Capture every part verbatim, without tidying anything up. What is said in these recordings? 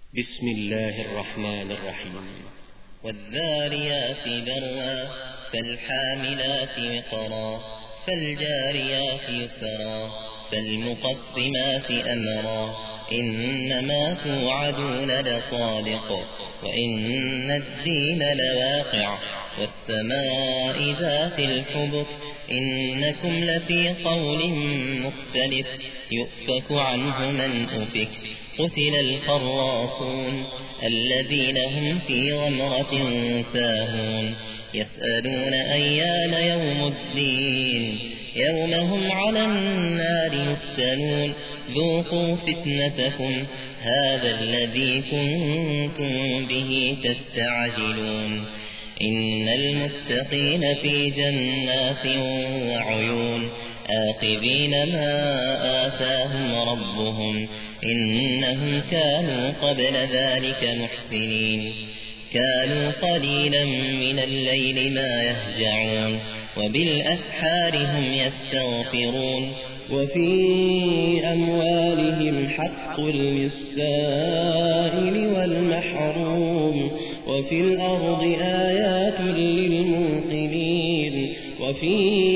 بسم الله الرحمن الرحيم. والذاريات ذروا فالحاملات وقرا فالجاريات يسرا فالمقسمات أمرا إنما توعدون لصادق وإن الدين لواقع والسماء ذات الحبك إنكم لفي قول مختلف يؤفك عنه من أفك قتل الخراصون الذين هم في غمرة ساهون يسألون أيان يوم الدين يوم هم على النار يفتنون ذوقوا فتنتكم هذا الذي كنتم به تستعجلون إن المتقين في جنات وعيون آخذين ما آتاهم ربهم إنهم كانوا قبل ذلك محسنين كانوا قليلا من الليل ما يهجعون وبالأسحار هم يستغفرون وفي أموالهم حق للسائل والمحروم وفي الأرض آيات للموقنين وفي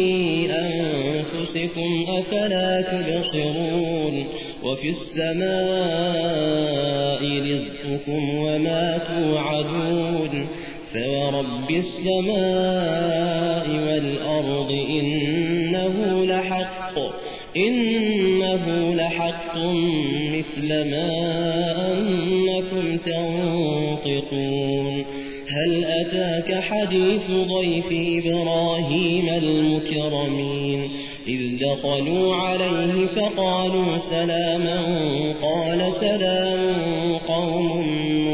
أنفسكم أفلا تبصرون وفي السماء رزقكم وما توعدون فورب السماء والأرض إنه لحق إنه لحق مثل ما أنكم تنطقون هل أتاك حديث ضيف إبراهيم المكرمين إذ دخلوا عليه فقالوا سلاما قال سلام قوم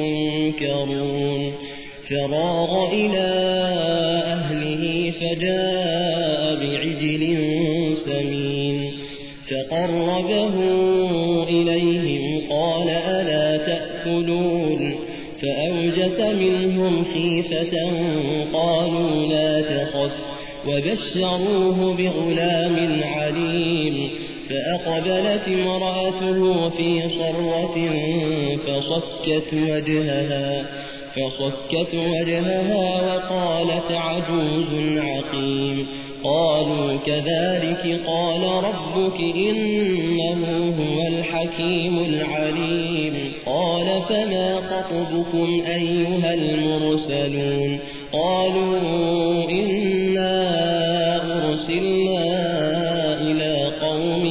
منكرون فراغ إلى أهله فجاء بعجل سمين فقربه إليهم قال ألا تأكلون فأوجس منهم خيفة قالوا لا تخف وبشروه بغلام عليم فأقبلت امرأته في صرة فصكت وجهها فصكت وجهها وقالت عجوز عقيم قالوا كذلك قال ربك إنه هو الحكيم العليم قال فما خطبكم أيها المرسلون قالوا إنا أرسلنا إلى قوم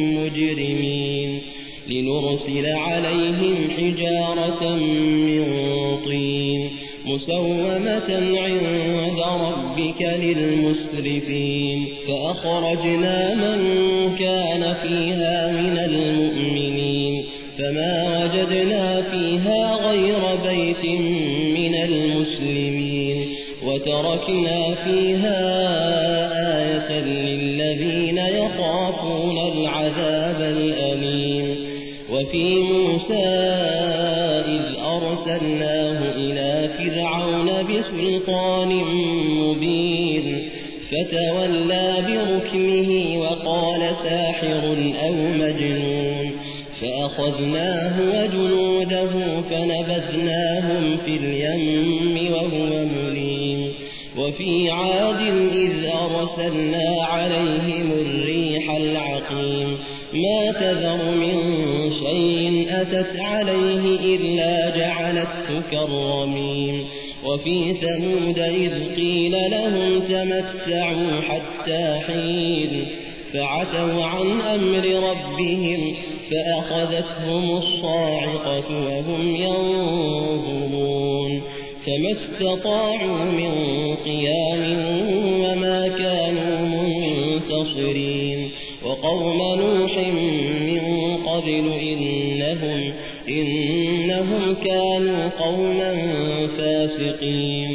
مجرمين لنرسل عليهم حجارة من طين مسومة عند ربك للمسرفين فأخرجنا من كان فيها من المؤمنين فما وجدنا فيها غير بيت من المسلمين وتركنا فيها آية للذين يخافون العذاب الأليم وفي موسى إذ أرسلناه إلى فرعون بسلطان مبين فتولى بركنه وقال ساحر أو مجنون فأخذناه وجنوده فنبذناهم في اليم وهو مليم وفي عاد إذ أرسلنا عليهم الريح العقيم ما تذر من شيء أتت عليه إلا جعلته كالرميم وفي ثمود إذ قيل لهم تمتعوا حتى حين فعتوا عن أمر ربهم فأخذتهم الصاعقة وهم ينظرون فما استطاعوا من قيام وما كانوا منتصرين وقوم نوح من قبل إنهم, إنهم كانوا قوما فاسقين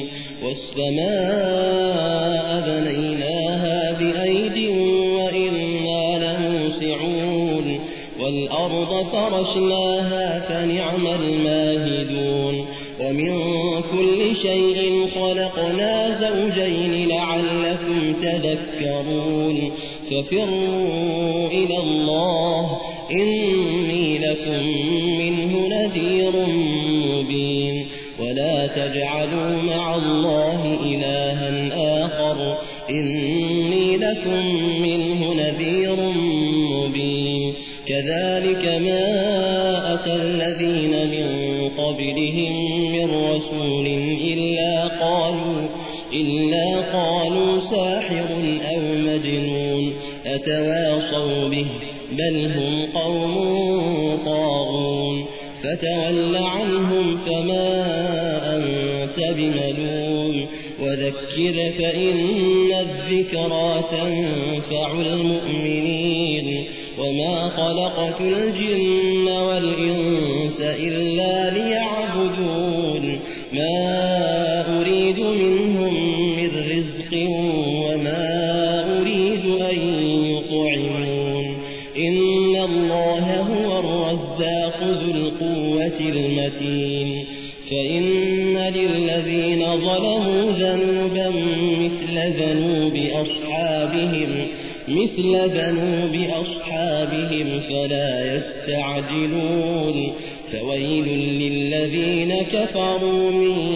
والسماء بنيناها بأيد وإنا لموسعون والأرض فرشناها فنعم الماهدون ومن كل شيء خلقنا زوجين لعلكم تذكرون ففروا إلى الله إني لكم منه نذير مبين ولا تجعلوا مع الله إلها آخر إني لكم منه نذير مبين كذلك ما أتى الذين من قبلهم من رسول إلا قالوا إلا قالوا ساحر أو مجنون أتواصوا به بل هم قوم طاغون فتول عنهم فما أنت بملوم وذكر فإن الذكرى تنفع المؤمنين وما خلقت الجن والإنس إلا ليعبدون ما أريد منهم من رزق وما أريد أن يطعمون إن الله هو الرزاق ذو القوة المتين فإن للذين ظلموا ذنوبا مثل ذنوب أصحابهم مثل ذنوب أصحابهم فلا يستعجلون فويل للذين كفروا من